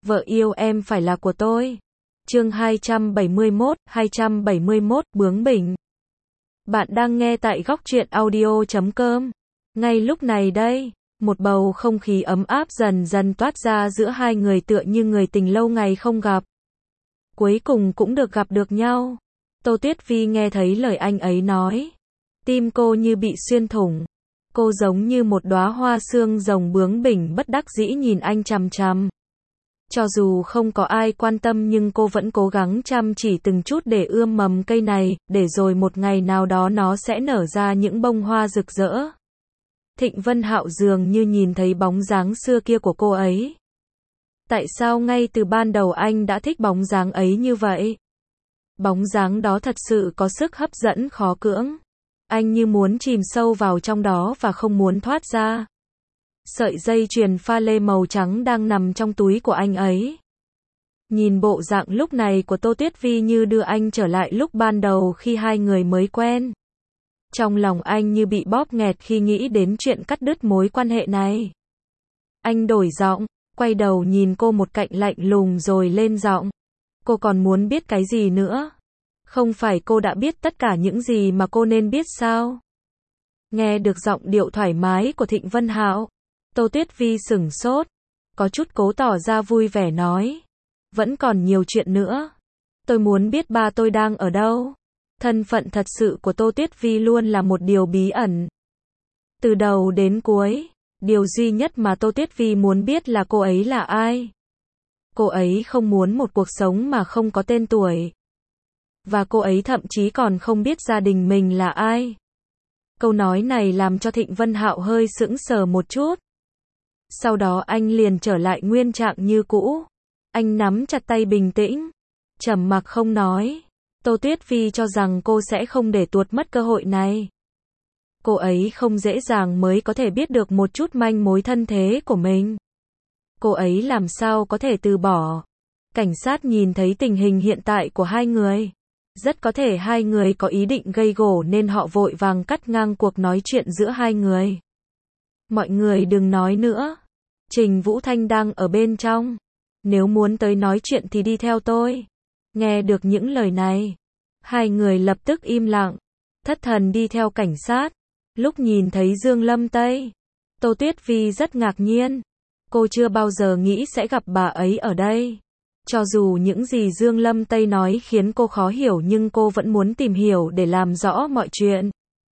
Vợ yêu em phải là của tôi. Chương 271, bướng bỉnh. Bạn đang nghe tại góc truyện audio.com. Ngay lúc này đây, một bầu không khí ấm áp dần dần toát ra giữa hai người tựa như người tình lâu ngày không gặp. Cuối cùng cũng được gặp được nhau. Tô Tuyết Vi nghe thấy lời anh ấy nói. Tim cô như bị xuyên thủng. Cô giống như một đóa hoa xương rồng bướng bỉnh bất đắc dĩ nhìn anh chằm chằm. Cho dù không có ai quan tâm nhưng cô vẫn cố gắng chăm chỉ từng chút để ươm mầm cây này, để rồi một ngày nào đó nó sẽ nở ra những bông hoa rực rỡ. Thịnh Vân Hạo dường như nhìn thấy bóng dáng xưa kia của cô ấy. Tại sao ngay từ ban đầu anh đã thích bóng dáng ấy như vậy? Bóng dáng đó thật sự có sức hấp dẫn khó cưỡng. Anh như muốn chìm sâu vào trong đó và không muốn thoát ra. Sợi dây chuyền pha lê màu trắng đang nằm trong túi của anh ấy. Nhìn bộ dạng lúc này của Tô Tuyết Vi như đưa anh trở lại lúc ban đầu khi hai người mới quen. Trong lòng anh như bị bóp nghẹt khi nghĩ đến chuyện cắt đứt mối quan hệ này. Anh đổi giọng, quay đầu nhìn cô một cạnh lạnh lùng rồi lên giọng. Cô còn muốn biết cái gì nữa? Không phải cô đã biết tất cả những gì mà cô nên biết sao? Nghe được giọng điệu thoải mái của Thịnh Vân Hạo, Tô Tuyết Vi sửng sốt, có chút cố tỏ ra vui vẻ nói. Vẫn còn nhiều chuyện nữa. Tôi muốn biết ba tôi đang ở đâu. Thân phận thật sự của Tô Tuyết Vi luôn là một điều bí ẩn. Từ đầu đến cuối, điều duy nhất mà Tô Tuyết Vi muốn biết là cô ấy là ai. Cô ấy không muốn một cuộc sống mà không có tên tuổi. Và cô ấy thậm chí còn không biết gia đình mình là ai. Câu nói này làm cho Thịnh Vân Hạo hơi sững sờ một chút. Sau đó anh liền trở lại nguyên trạng như cũ. Anh nắm chặt tay bình tĩnh, trầm mặc không nói. Tô Tuyết Vi cho rằng cô sẽ không để tuột mất cơ hội này. Cô ấy không dễ dàng mới có thể biết được một chút manh mối thân thế của mình. Cô ấy làm sao có thể từ bỏ. Cảnh sát nhìn thấy tình hình hiện tại của hai người. Rất có thể hai người có ý định gây gổ nên họ vội vàng cắt ngang cuộc nói chuyện giữa hai người. Mọi người đừng nói nữa. Trình Vũ Thanh đang ở bên trong. Nếu muốn tới nói chuyện thì đi theo tôi. Nghe được những lời này, hai người lập tức im lặng, thất thần đi theo cảnh sát. Lúc nhìn thấy Dương Lâm Tây, Tô Tuyết Vi rất ngạc nhiên. Cô chưa bao giờ nghĩ sẽ gặp bà ấy ở đây. Cho dù những gì Dương Lâm Tây nói khiến cô khó hiểu nhưng cô vẫn muốn tìm hiểu để làm rõ mọi chuyện.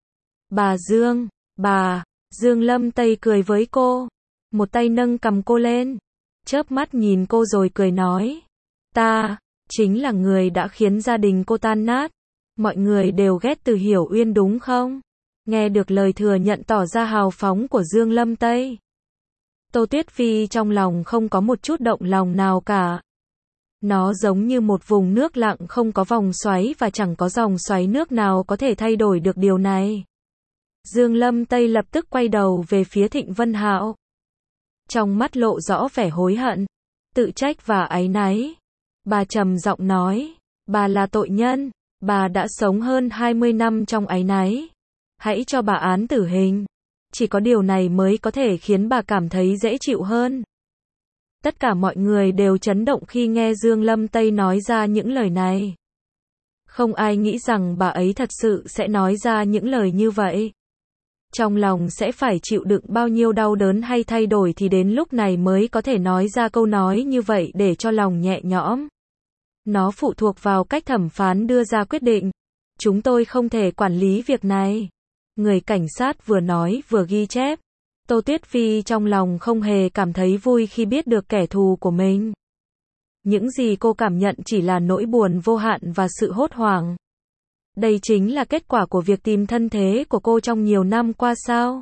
Bà Dương, Dương Lâm Tây cười với cô, một tay nâng cằm cô lên, chớp mắt nhìn cô rồi cười nói. Ta chính là người đã khiến gia đình cô tan nát. Mọi người đều ghét Từ Hiểu Uyên đúng không? Nghe được lời thừa nhận tỏ ra hào phóng của Dương Lâm Tây, Tô Tuyết Vi trong lòng không có một chút động lòng nào cả. Nó giống như một vùng nước lặng không có vòng xoáy và chẳng có dòng xoáy nước nào có thể thay đổi được điều này. Dương Lâm Tây lập tức quay đầu về phía Thịnh Vân Hạo. Trong mắt lộ rõ vẻ hối hận, tự trách và áy náy. Bà trầm giọng nói, bà là tội nhân, bà đã sống hơn 20 năm trong áy náy. Hãy cho bà án tử hình. Chỉ có điều này mới có thể khiến bà cảm thấy dễ chịu hơn. Tất cả mọi người đều chấn động khi nghe Dương Lâm Tây nói ra những lời này. Không ai nghĩ rằng bà ấy thật sự sẽ nói ra những lời như vậy. Trong lòng sẽ phải chịu đựng bao nhiêu đau đớn hay thay đổi thì đến lúc này mới có thể nói ra câu nói như vậy để cho lòng nhẹ nhõm. Nó phụ thuộc vào cách thẩm phán đưa ra quyết định. Chúng tôi không thể quản lý việc này. Người cảnh sát vừa nói vừa ghi chép. Tô Tuyết Vi trong lòng không hề cảm thấy vui khi biết được kẻ thù của mình. Những gì cô cảm nhận chỉ là nỗi buồn vô hạn và sự hốt hoảng. Đây chính là kết quả của việc tìm thân thế của cô trong nhiều năm qua sao?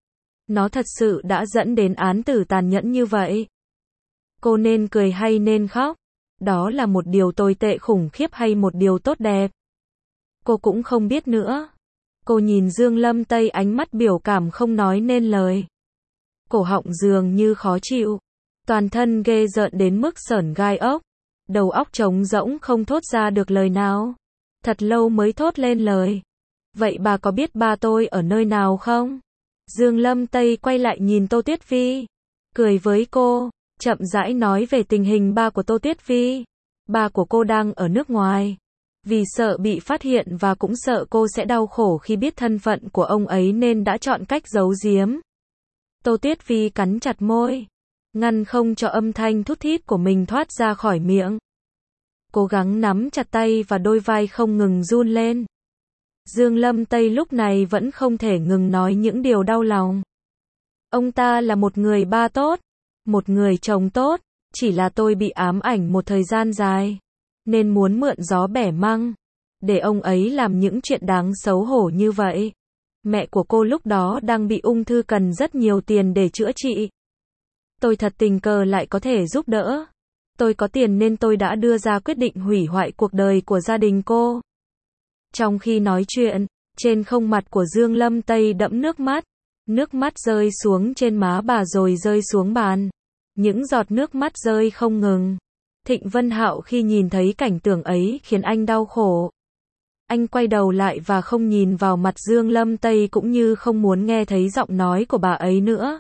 Nó thật sự đã dẫn đến án tử tàn nhẫn như vậy. Cô nên cười hay nên khóc? Đó là một điều tồi tệ khủng khiếp hay một điều tốt đẹp? Cô cũng không biết nữa. Cô nhìn Dương Lâm Tây ánh mắt biểu cảm không nói nên lời. Cổ họng dường như khó chịu. Toàn thân ghê rợn đến mức sởn gai ốc. Đầu óc trống rỗng không thốt ra được lời nào. Thật lâu mới thốt lên lời. Vậy bà có biết ba tôi ở nơi nào không? Dương Lâm Tây quay lại nhìn Tô Tuyết Vi, cười với cô. chậm rãi nói về tình hình ba của Tô Tuyết Vi. Ba của cô đang ở nước ngoài. Vì sợ bị phát hiện và cũng sợ cô sẽ đau khổ khi biết thân phận của ông ấy nên đã chọn cách giấu giếm. Tô Tuyết Vi cắn chặt môi, ngăn không cho âm thanh thút thít của mình thoát ra khỏi miệng. Cố gắng nắm chặt tay và đôi vai không ngừng run lên. Dương Lâm Tây lúc này vẫn không thể ngừng nói những điều đau lòng. Ông ta là một người ba tốt, một người chồng tốt, chỉ là tôi bị ám ảnh một thời gian dài, nên muốn mượn gió bẻ măng, để ông ấy làm những chuyện đáng xấu hổ như vậy. Mẹ của cô lúc đó đang bị ung thư cần rất nhiều tiền để chữa trị. Tôi thật tình cờ lại có thể giúp đỡ. Tôi có tiền nên tôi đã đưa ra quyết định hủy hoại cuộc đời của gia đình cô. Trong khi nói chuyện, trên khuôn mặt của Dương Lâm Tây đẫm nước mắt rơi xuống trên má bà rồi rơi xuống bàn. Những giọt nước mắt rơi không ngừng. Thịnh Vân Hạo khi nhìn thấy cảnh tượng ấy khiến anh đau khổ. Anh quay đầu lại và không nhìn vào mặt Dương Lâm Tây cũng như không muốn nghe thấy giọng nói của bà ấy nữa.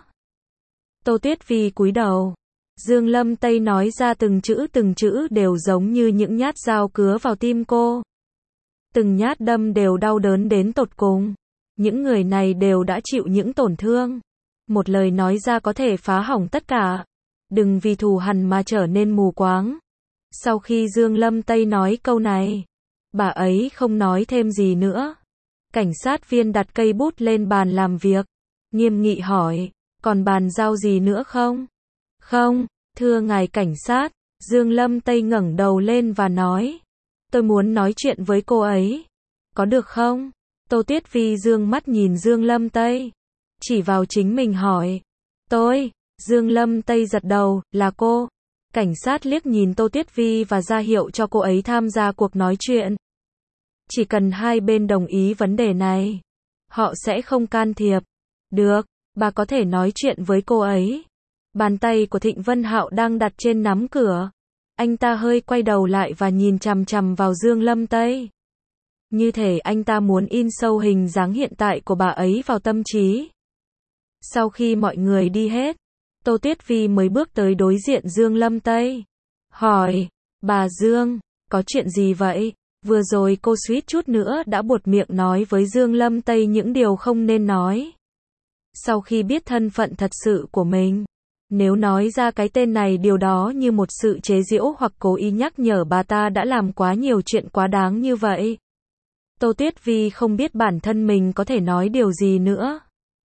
Tô Tuyết Vi cúi đầu. Dương Lâm Tây nói ra từng chữ đều giống như những nhát dao cứa vào tim cô. Từng nhát đâm đều đau đớn đến tột cùng. Những người này đều đã chịu những tổn thương. Một lời nói ra có thể phá hỏng tất cả. Đừng vì thù hằn mà trở nên mù quáng. Sau khi Dương Lâm Tây nói câu này, bà ấy không nói thêm gì nữa. Cảnh sát viên đặt cây bút lên bàn làm việc, nghiêm nghị hỏi, còn bàn giao gì nữa không? Không, thưa ngài cảnh sát. Dương Lâm Tây ngẩng đầu lên và nói, tôi muốn nói chuyện với cô ấy. Có được không? Tô Tuyết Vi dương mắt nhìn Dương Lâm Tây, chỉ vào chính mình hỏi, tôi. Dương Lâm Tây giật đầu, là cô. Cảnh sát liếc nhìn Tô Tuyết Vi và ra hiệu cho cô ấy tham gia cuộc nói chuyện. Chỉ cần hai bên đồng ý vấn đề này, họ sẽ không can thiệp. Được, bà có thể nói chuyện với cô ấy. Bàn tay của Thịnh Vân Hạo đang đặt trên nắm cửa. Anh ta hơi quay đầu lại và nhìn chằm chằm vào Dương Lâm Tây. Như thể anh ta muốn in sâu hình dáng hiện tại của bà ấy vào tâm trí. Sau khi mọi người đi hết, Tô Tuyết Vi mới bước tới đối diện Dương Lâm Tây. Hỏi, bà Dương, có chuyện gì vậy? Vừa rồi cô suýt chút nữa đã buột miệng nói với Dương Lâm Tây những điều không nên nói. Sau khi biết thân phận thật sự của mình, nếu nói ra cái tên này điều đó như một sự chế giễu hoặc cố ý nhắc nhở bà ta đã làm quá nhiều chuyện quá đáng như vậy. Tô Tuyết Vi không biết bản thân mình có thể nói điều gì nữa.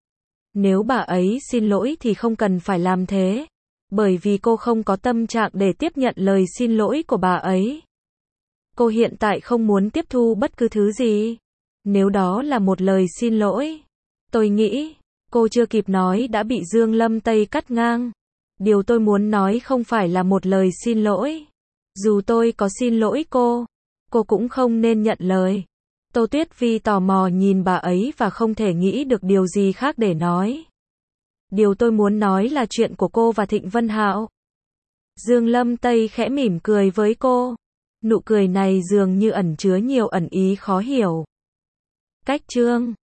Nếu bà ấy xin lỗi thì không cần phải làm thế, bởi vì cô không có tâm trạng để tiếp nhận lời xin lỗi của bà ấy. Cô hiện tại không muốn tiếp thu bất cứ thứ gì. Nếu đó là một lời xin lỗi, tôi nghĩ, cô chưa kịp nói đã bị Dương Lâm Tây cắt ngang. Điều tôi muốn nói không phải là một lời xin lỗi. Dù tôi có xin lỗi cô cũng không nên nhận lời. Tô Tuyết Vi tò mò nhìn bà ấy và không thể nghĩ được điều gì khác để nói. Điều tôi muốn nói là chuyện của cô và Thịnh Vân Hạo. Dương Lâm Tây khẽ mỉm cười với cô. Nụ cười này dường như ẩn chứa nhiều ẩn ý khó hiểu. Cách chương